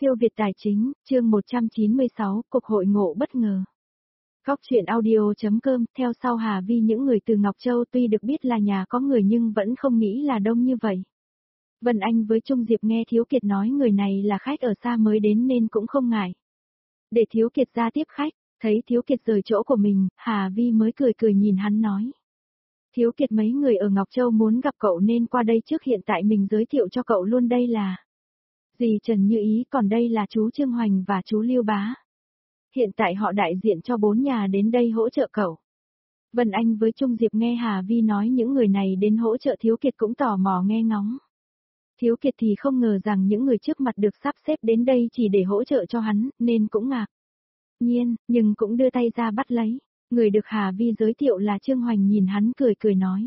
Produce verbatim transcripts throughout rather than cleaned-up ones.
Siêu Việt Tài Chính, chương một trăm chín mươi sáu, cuộc hội ngộ bất ngờ. Góc truyện audio.com, theo sau Hà Vi những người từ Ngọc Châu tuy được biết là nhà có người nhưng vẫn không nghĩ là đông như vậy. Vân Anh với Trung Diệp nghe Thiếu Kiệt nói người này là khách ở xa mới đến nên cũng không ngại. Để Thiếu Kiệt ra tiếp khách, thấy Thiếu Kiệt rời chỗ của mình, Hà Vi mới cười cười nhìn hắn nói. Thiếu Kiệt mấy người ở Ngọc Châu muốn gặp cậu nên qua đây trước, hiện tại mình giới thiệu cho cậu luôn, đây là dì Trần Như Ý, còn đây là chú Trương Hoành và chú Lưu Bá. Hiện tại họ đại diện cho bốn nhà đến đây hỗ trợ cậu. Vân Anh với Trung Diệp nghe Hà Vi nói những người này đến hỗ trợ Thiếu Kiệt cũng tò mò nghe ngóng. Thiếu Kiệt thì không ngờ rằng những người trước mặt được sắp xếp đến đây chỉ để hỗ trợ cho hắn, nên cũng ngạc nhiên, nhưng cũng đưa tay ra bắt lấy. Người được Hà Vi giới thiệu là Trương Hoành, nhìn hắn cười cười nói.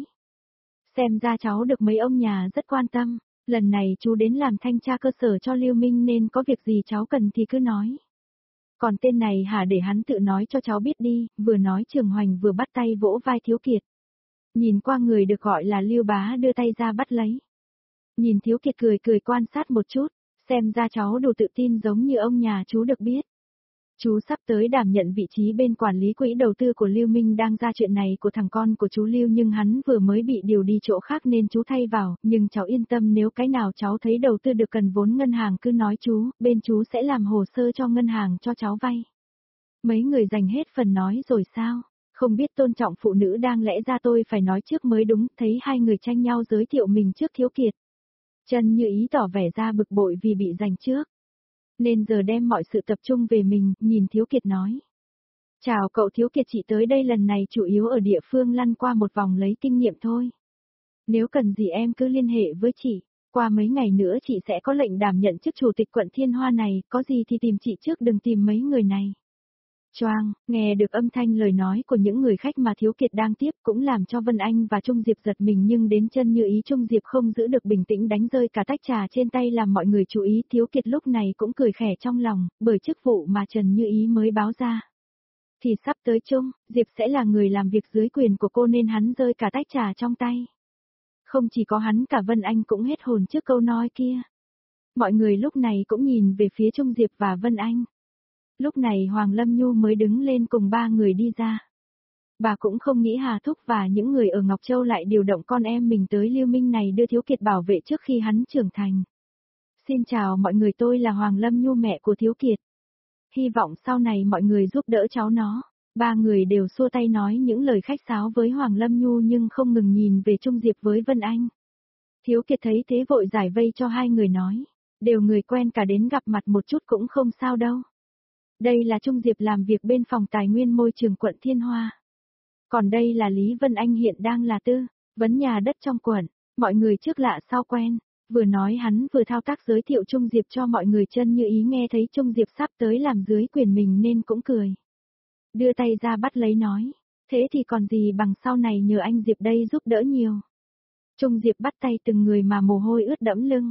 Xem ra cháu được mấy ông nhà rất quan tâm. Lần này chú đến làm thanh tra cơ sở cho Lưu Minh nên có việc gì cháu cần thì cứ nói. Còn tên này hả, để hắn tự nói cho cháu biết đi, vừa nói Trương Hoành vừa bắt tay vỗ vai Thiếu Kiệt. Nhìn qua người được gọi là Lưu Bá đưa tay ra bắt lấy. Nhìn Thiếu Kiệt cười cười quan sát một chút, xem ra cháu đủ tự tin giống như ông nhà chú được biết. Chú sắp tới đảm nhận vị trí bên quản lý quỹ đầu tư của Lưu Minh, đang ra chuyện này của thằng con của chú Lưu nhưng hắn vừa mới bị điều đi chỗ khác nên chú thay vào, nhưng cháu yên tâm, nếu cái nào cháu thấy đầu tư được cần vốn ngân hàng cứ nói chú, bên chú sẽ làm hồ sơ cho ngân hàng cho cháu vay. Mấy người dành hết phần nói rồi sao? Không biết tôn trọng phụ nữ, đang lẽ ra tôi phải nói trước mới đúng, thấy hai người tranh nhau giới thiệu mình trước Thiếu Kiệt. Trần Như Ý tỏ vẻ ra bực bội vì bị giành trước. Nên giờ đem mọi sự tập trung về mình, nhìn Thiếu Kiệt nói. Chào cậu Thiếu Kiệt, chị tới đây lần này chủ yếu ở địa phương lăn qua một vòng lấy kinh nghiệm thôi. Nếu cần gì em cứ liên hệ với chị, qua mấy ngày nữa chị sẽ có lệnh đảm nhận chức chủ tịch quận Thiên Hoa này, có gì thì tìm chị trước, đừng tìm mấy người này. Choang, nghe được âm thanh lời nói của những người khách mà Thiếu Kiệt đang tiếp cũng làm cho Vân Anh và Trung Diệp giật mình, nhưng đến Trần Như Ý Trung Diệp không giữ được bình tĩnh đánh rơi cả tách trà trên tay làm mọi người chú ý. Thiếu Kiệt lúc này cũng cười khẽ trong lòng, bởi chức vụ mà Trần Như Ý mới báo ra thì sắp tới Trung Diệp sẽ là người làm việc dưới quyền của cô nên hắn rơi cả tách trà trong tay. Không chỉ có hắn, cả Vân Anh cũng hết hồn trước câu nói kia. Mọi người lúc này cũng nhìn về phía Trung Diệp và Vân Anh. Lúc này Hoàng Lâm Nhu mới đứng lên cùng ba người đi ra. Bà cũng không nghĩ Hà Thúc và những người ở Ngọc Châu lại điều động con em mình tới Lưu Minh này đưa Thiếu Kiệt bảo vệ trước khi hắn trưởng thành. Xin chào mọi người, tôi là Hoàng Lâm Nhu, mẹ của Thiếu Kiệt. Hy vọng sau này mọi người giúp đỡ cháu nó. Ba người đều xua tay nói những lời khách sáo với Hoàng Lâm Nhu nhưng không ngừng nhìn về Trung Diệp với Vân Anh. Thiếu Kiệt thấy thế vội giải vây cho hai người nói. Đều người quen cả, đến gặp mặt một chút cũng không sao đâu. Đây là Trung Diệp làm việc bên phòng tài nguyên môi trường quận Thiên Hoa. Còn đây là Lý Vân Anh, hiện đang là tư vấn nhà đất trong quận. Mọi người trước lạ sau quen. Vừa nói hắn vừa thao tác giới thiệu Trung Diệp cho mọi người. Trần Như Ý nghe thấy Trung Diệp sắp tới làm dưới quyền mình nên cũng cười. Đưa tay ra bắt lấy nói. Thế thì còn gì bằng sau này nhờ anh Diệp đây giúp đỡ nhiều. Trung Diệp bắt tay từng người mà mồ hôi ướt đẫm lưng.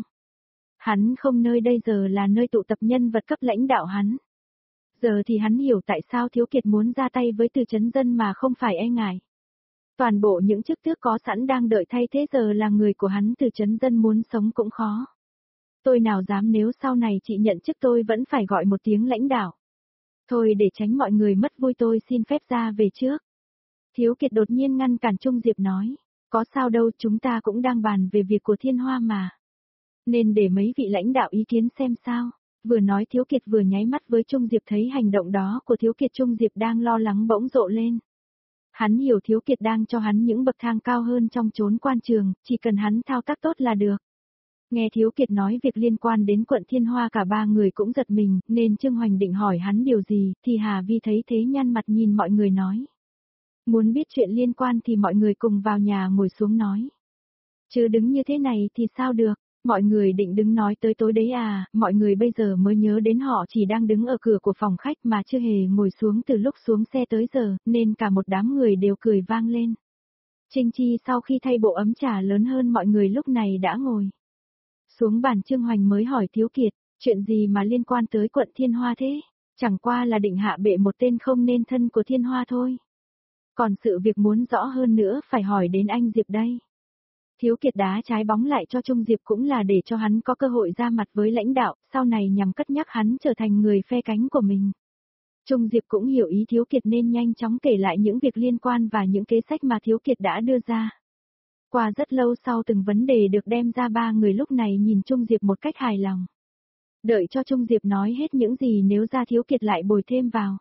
Hắn không nơi đây giờ là nơi tụ tập nhân vật cấp lãnh đạo hắn. Giờ thì hắn hiểu tại sao Thiếu Kiệt muốn ra tay với Từ Chấn Dân mà không phải e ngại. Toàn bộ những chức tước có sẵn đang đợi thay thế giờ là người của hắn. Từ Chấn Dân muốn sống cũng khó. Tôi nào dám, nếu sau này chị nhận chức tôi vẫn phải gọi một tiếng lãnh đạo. Thôi để tránh mọi người mất vui tôi xin phép ra về trước. Thiếu Kiệt đột nhiên ngăn cản Trung Diệp nói. Có sao đâu, chúng ta cũng đang bàn về việc của Thiên Hoa mà. Nên để mấy vị lãnh đạo ý kiến xem sao. Vừa nói Thiếu Kiệt vừa nháy mắt với Trung Diệp, thấy hành động đó của Thiếu Kiệt Trung Diệp đang lo lắng bỗng rộ lên. Hắn hiểu Thiếu Kiệt đang cho hắn những bậc thang cao hơn trong chốn quan trường, chỉ cần hắn thao tác tốt là được. Nghe Thiếu Kiệt nói việc liên quan đến quận Thiên Hoa cả ba người cũng giật mình, nên Trương Hoành định hỏi hắn điều gì, thì Hà Vi thấy thế nhăn mặt nhìn mọi người nói. Muốn biết chuyện liên quan thì mọi người cùng vào nhà ngồi xuống nói. Chứ đứng như thế này thì sao được. Mọi người định đứng nói tới tối đấy à, mọi người bây giờ mới nhớ đến họ chỉ đang đứng ở cửa của phòng khách mà chưa hề ngồi xuống từ lúc xuống xe tới giờ, nên cả một đám người đều cười vang lên. Trinh Chi sau khi thay bộ ấm trà lớn hơn mọi người lúc này đã ngồi xuống bàn. Trương Hoành mới hỏi Thiếu Kiệt, chuyện gì mà liên quan tới quận Thiên Hoa thế? Chẳng qua là định hạ bệ một tên không nên thân của Thiên Hoa thôi. Còn sự việc muốn rõ hơn nữa phải hỏi đến anh Diệp đây. Thiếu Kiệt đá trái bóng lại cho Trung Diệp cũng là để cho hắn có cơ hội ra mặt với lãnh đạo, sau này nhằm cất nhắc hắn trở thành người phe cánh của mình. Trung Diệp cũng hiểu ý Thiếu Kiệt nên nhanh chóng kể lại những việc liên quan và những kế sách mà Thiếu Kiệt đã đưa ra. Qua rất lâu sau từng vấn đề được đem ra, ba người lúc này nhìn Trung Diệp một cách hài lòng. Đợi cho Trung Diệp nói hết những gì nếu ra Thiếu Kiệt lại bồi thêm vào.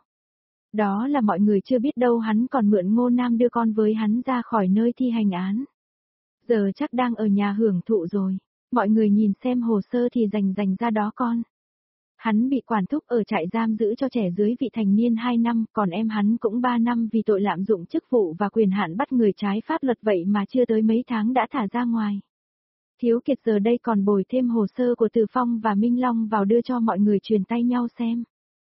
Đó là mọi người chưa biết đâu hắn còn mượn Ngô Nam đưa con với hắn ra khỏi nơi thi hành án. Giờ chắc đang ở nhà hưởng thụ rồi, mọi người nhìn xem hồ sơ thì rành rành ra đó con. Hắn bị quản thúc ở trại giam giữ cho trẻ dưới vị thành niên hai năm, còn em hắn cũng ba năm vì tội lạm dụng chức vụ và quyền hạn bắt người trái pháp luật, vậy mà chưa tới mấy tháng đã thả ra ngoài. Thiếu Kiệt giờ đây còn bồi thêm hồ sơ của Từ Phong và Minh Long vào đưa cho mọi người truyền tay nhau xem.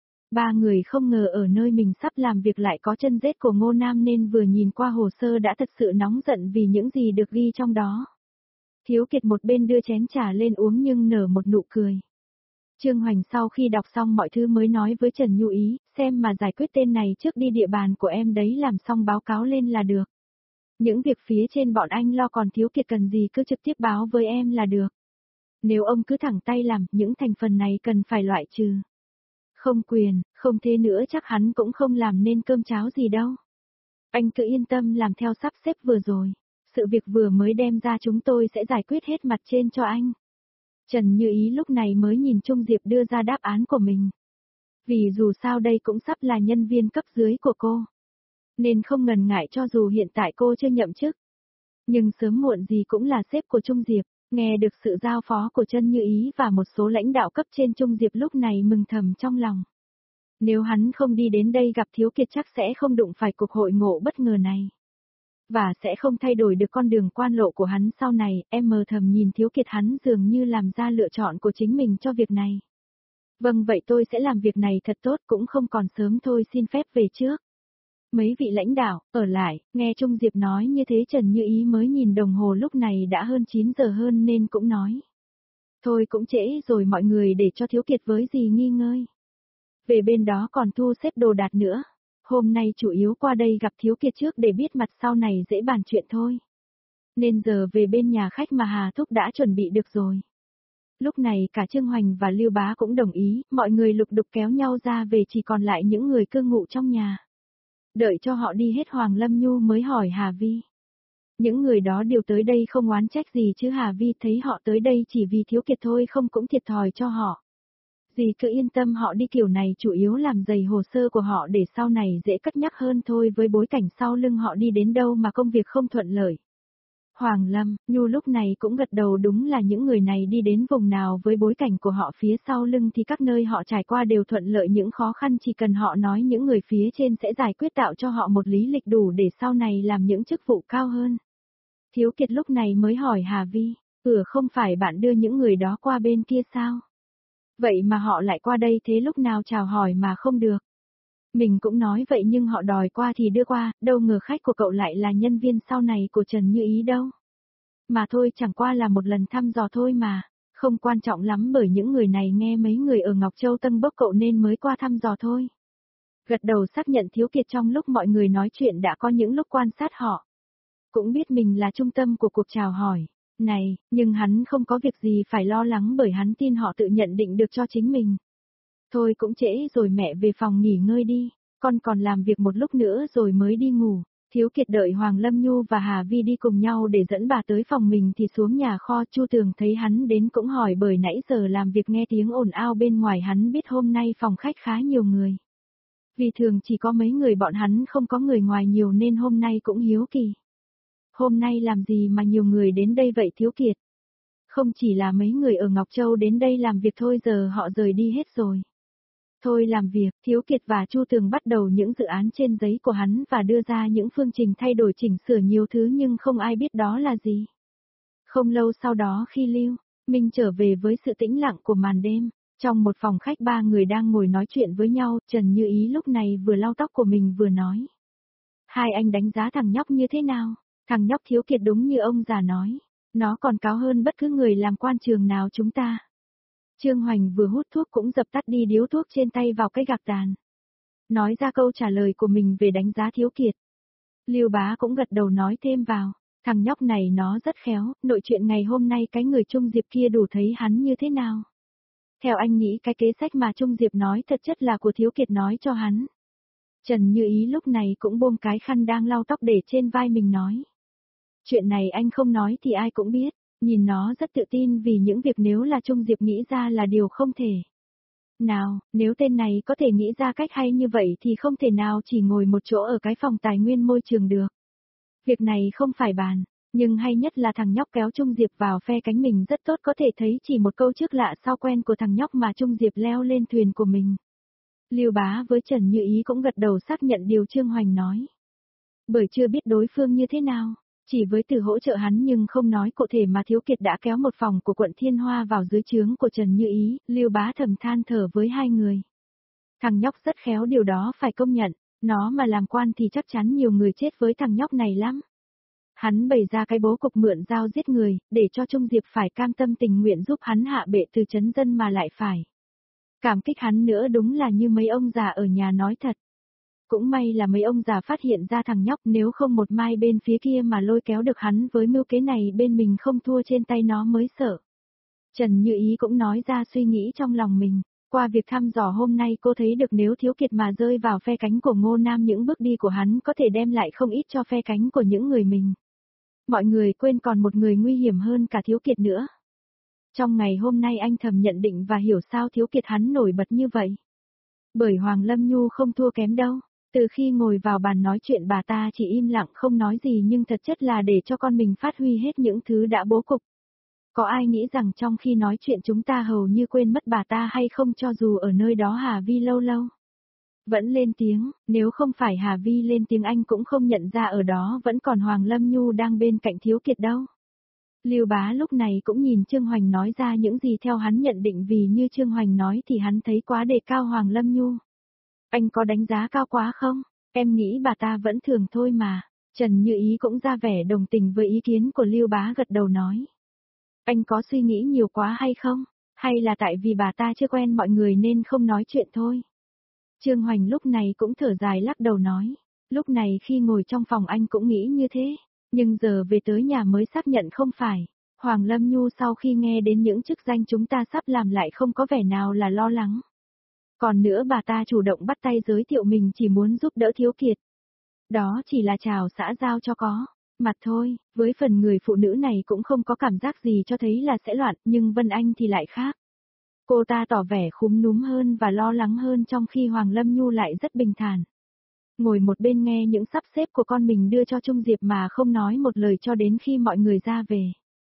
Ba người không ngờ ở nơi mình sắp làm việc lại có chân rết của Ngô Nam nên vừa nhìn qua hồ sơ đã thật sự nóng giận vì những gì được ghi trong đó. Thiếu Kiệt một bên đưa chén trà lên uống nhưng nở một nụ cười. Trương Hoành sau khi đọc xong mọi thứ mới nói với Trần Nhu Ý, xem mà giải quyết tên này trước đi, địa bàn của em đấy, làm xong báo cáo lên là được. Những việc phía trên bọn anh lo, còn Thiếu Kiệt cần gì cứ trực tiếp báo với em là được. Nếu ông cứ thẳng tay làm, những thành phần này cần phải loại trừ. Không quyền, không thế nữa chắc hắn cũng không làm nên cơm cháo gì đâu. Anh cứ yên tâm làm theo sắp xếp vừa rồi. Sự việc vừa mới đem ra chúng tôi sẽ giải quyết hết mặt trên cho anh. Trần Như Ý lúc này mới nhìn Trung Diệp đưa ra đáp án của mình. Vì dù sao đây cũng sắp là nhân viên cấp dưới của cô. Nên không ngần ngại cho dù hiện tại cô chưa nhậm chức. Nhưng sớm muộn gì cũng là sếp của Trung Diệp. Nghe được sự giao phó của Trần Như Ý và một số lãnh đạo cấp trên, Trung Diệp lúc này mừng thầm trong lòng. Nếu hắn không đi đến đây gặp Thiếu Kiệt chắc sẽ không đụng phải cuộc hội ngộ bất ngờ này. Và sẽ không thay đổi được con đường quan lộ của hắn sau này. Em mờ thầm nhìn Thiếu Kiệt, hắn dường như làm ra lựa chọn của chính mình cho việc này. Vâng, vậy tôi sẽ làm việc này thật tốt, cũng không còn sớm, thôi xin phép về trước. Mấy vị lãnh đạo, ở lại, nghe Trung Diệp nói như thế Trần Như Ý mới nhìn đồng hồ lúc này đã hơn chín giờ hơn nên cũng nói. Thôi cũng trễ rồi, mọi người để cho Thiếu Kiệt với gì nghi ngơi. Về bên đó còn thu xếp đồ đạc nữa. Hôm nay chủ yếu qua đây gặp Thiếu Kiệt trước để biết mặt, sau này dễ bàn chuyện thôi. Nên giờ về bên nhà khách mà Hà Thúc đã chuẩn bị được rồi. Lúc này cả Trương Hoành và Lưu Bá cũng đồng ý, mọi người lục đục kéo nhau ra về, chỉ còn lại những người cư ngụ trong nhà. Đợi cho họ đi hết Hoàng Lâm Nhu mới hỏi Hà Vi. Những người đó đều tới đây không oán trách gì chứ, Hà Vi thấy họ tới đây chỉ vì Thiếu Kiệt thôi không cũng thiệt thòi cho họ. Dì cứ yên tâm, họ đi kiểu này chủ yếu làm dày hồ sơ của họ để sau này dễ cất nhắc hơn thôi, với bối cảnh sau lưng họ đi đến đâu mà công việc không thuận lợi. Hoàng Lâm, Nhu lúc này cũng gật đầu, đúng là những người này đi đến vùng nào với bối cảnh của họ phía sau lưng thì các nơi họ trải qua đều thuận lợi, những khó khăn chỉ cần họ nói những người phía trên sẽ giải quyết, tạo cho họ một lý lịch đủ để sau này làm những chức vụ cao hơn. Thiếu Kiệt lúc này mới hỏi Hà Vi, ừ không phải bạn đưa những người đó qua bên kia sao? Vậy mà họ lại qua đây thế, lúc nào chào hỏi mà không được. Mình cũng nói vậy nhưng họ đòi qua thì đưa qua, đâu ngờ khách của cậu lại là nhân viên sau này của Trần Như Ý đâu. Mà thôi, chẳng qua là một lần thăm dò thôi mà, không quan trọng lắm, bởi những người này nghe mấy người ở Ngọc Châu Tân bốc cậu nên mới qua thăm dò thôi. Gật đầu xác nhận Thiếu Kiệt trong lúc mọi người nói chuyện đã có những lúc quan sát họ. Cũng biết mình là trung tâm của cuộc chào hỏi này, nhưng hắn không có việc gì phải lo lắng bởi hắn tin họ tự nhận định được cho chính mình. Thôi cũng trễ rồi, mẹ về phòng nghỉ ngơi đi, con còn làm việc một lúc nữa rồi mới đi ngủ. Thiếu Kiệt đợi Hoàng Lâm Nhu và Hà Vi đi cùng nhau để dẫn bà tới phòng mình thì xuống nhà kho. Chu Tường thấy hắn đến cũng hỏi, bởi nãy giờ làm việc nghe tiếng ồn ào bên ngoài, hắn biết hôm nay phòng khách khá nhiều người. Vì thường chỉ có mấy người bọn hắn không có người ngoài nhiều nên hôm nay cũng hiếu kỳ. Hôm nay làm gì mà nhiều người đến đây vậy Thiếu Kiệt? Không chỉ là mấy người ở Ngọc Châu đến đây làm việc thôi, giờ họ rời đi hết rồi. Thôi làm việc, Thiếu Kiệt và Chu Tường bắt đầu những dự án trên giấy của hắn và đưa ra những phương trình thay đổi chỉnh sửa nhiều thứ nhưng không ai biết đó là gì. Không lâu sau đó khi Lưu Minh trở về với sự tĩnh lặng của màn đêm, trong một phòng khách ba người đang ngồi nói chuyện với nhau, Trần Như Ý lúc này vừa lau tóc của mình vừa nói. Hai anh đánh giá thằng nhóc như thế nào? Thằng nhóc Thiếu Kiệt đúng như ông già nói, nó còn cáo hơn bất cứ người làm quan trường nào chúng ta. Trương Hoành vừa hút thuốc cũng dập tắt đi điếu thuốc trên tay vào cái gạc tàn. Nói ra câu trả lời của mình về đánh giá Thiếu Kiệt. Lưu Bá cũng gật đầu nói thêm vào, Thằng nhóc này nó rất khéo, nội chuyện ngày hôm nay cái người Trung Diệp kia đủ thấy hắn như thế nào. Theo anh nghĩ cái kế sách mà Trung Diệp nói thật chất là của Thiếu Kiệt nói cho hắn. Trần Như Ý lúc này cũng buông cái khăn đang lau tóc để trên vai mình nói. Chuyện này anh không nói thì ai cũng biết, nhìn nó rất tự tin vì những việc nếu là Trung Diệp nghĩ ra là điều không thể. Nào, nếu tên này có thể nghĩ ra cách hay như vậy thì không thể nào chỉ ngồi một chỗ ở cái phòng tài nguyên môi trường được. Việc này không phải bàn, nhưng hay nhất là thằng nhóc kéo Trung Diệp vào phe cánh mình rất tốt, có thể thấy chỉ một câu trước lạ sau quen của thằng nhóc mà Trung Diệp leo lên thuyền của mình. Lưu Bá với Trần Như Ý cũng gật đầu xác nhận điều Trương Hoành nói. Bởi chưa biết đối phương như thế nào, chỉ với từ hỗ trợ hắn nhưng không nói cụ thể mà Thiếu Kiệt đã kéo một phòng của quận Thiên Hoa vào dưới trướng của Trần Như Ý, Lưu Bá thầm than thở với hai người. Thằng nhóc rất khéo, điều đó phải công nhận, nó mà làm quan thì chắc chắn nhiều người chết với thằng nhóc này lắm. Hắn bày ra cái bố cục mượn dao giết người, để cho Trung Diệp phải cam tâm tình nguyện giúp hắn hạ bệ từ trấn dân mà lại phải cảm kích hắn nữa, đúng là như mấy ông già ở nhà nói thật. Cũng may là mấy ông già phát hiện ra thằng nhóc, nếu không một mai bên phía kia mà lôi kéo được hắn với mưu kế này bên mình không thua trên tay nó mới sợ. Trần Như Ý cũng nói ra suy nghĩ trong lòng mình, qua việc thăm dò hôm nay cô thấy được nếu Thiếu Kiệt mà rơi vào phe cánh của Ngô Nam, những bước đi của hắn có thể đem lại không ít cho phe cánh của những người mình. Mọi người quên còn một người nguy hiểm hơn cả Thiếu Kiệt nữa. Trong ngày hôm nay anh thầm nhận định và hiểu sao Thiếu Kiệt hắn nổi bật như vậy. Bởi Hoàng Lâm Nhu không thua kém đâu. Từ khi ngồi vào bàn nói chuyện bà ta chỉ im lặng không nói gì, nhưng thật chất là để cho con mình phát huy hết những thứ đã bố cục. Có ai nghĩ rằng trong khi nói chuyện chúng ta hầu như quên mất bà ta hay không, cho dù ở nơi đó Hà Vi lâu lâu vẫn lên tiếng, nếu không phải Hà Vi lên tiếng anh cũng không nhận ra ở đó vẫn còn Hoàng Lâm Nhu đang bên cạnh Thiếu Kiệt đâu. Lưu Bá lúc này cũng nhìn Trương Hoành nói ra những gì theo hắn nhận định, vì như Trương Hoành nói thì hắn thấy quá đề cao Hoàng Lâm Nhu. Anh có đánh giá cao quá không? Em nghĩ bà ta vẫn thường thôi mà. Trần Như Ý cũng ra vẻ đồng tình với ý kiến của Lưu Bá, gật đầu nói. Anh có suy nghĩ nhiều quá hay không? Hay là tại vì bà ta chưa quen mọi người nên không nói chuyện thôi? Trương Hoành lúc này cũng thở dài lắc đầu nói. Lúc này khi ngồi trong phòng anh cũng nghĩ như thế. Nhưng giờ về tới nhà mới xác nhận không phải. Hoàng Lâm Nhu sau khi nghe đến những chức danh chúng ta sắp làm lại không có vẻ nào là lo lắng. Còn nữa bà ta chủ động bắt tay giới thiệu mình chỉ muốn giúp đỡ Thiếu Kiệt. Đó chỉ là chào xã giao cho có mặt thôi, với phần người phụ nữ này cũng không có cảm giác gì cho thấy là sẽ loạn, nhưng Vân Anh thì lại khác. Cô ta tỏ vẻ khúm núm hơn và lo lắng hơn, trong khi Hoàng Lâm Nhu lại rất bình thản. Ngồi một bên nghe những sắp xếp của con mình đưa cho Trung Diệp mà không nói một lời cho đến khi mọi người ra về.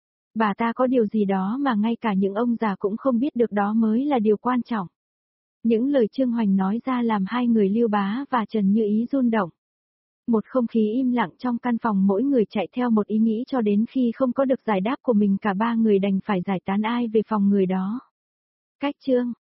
Bà ta có điều gì đó mà ngay cả những ông già cũng không biết được, đó mới là điều quan trọng. Những lời Trương Hoành nói ra làm hai người Lưu Bá và Trần Như Ý run động. Một không khí im lặng trong căn phòng, mỗi người chạy theo một ý nghĩ cho đến khi không có được giải đáp của mình, cả ba người đành phải giải tán ai về phòng người đó. Cách chương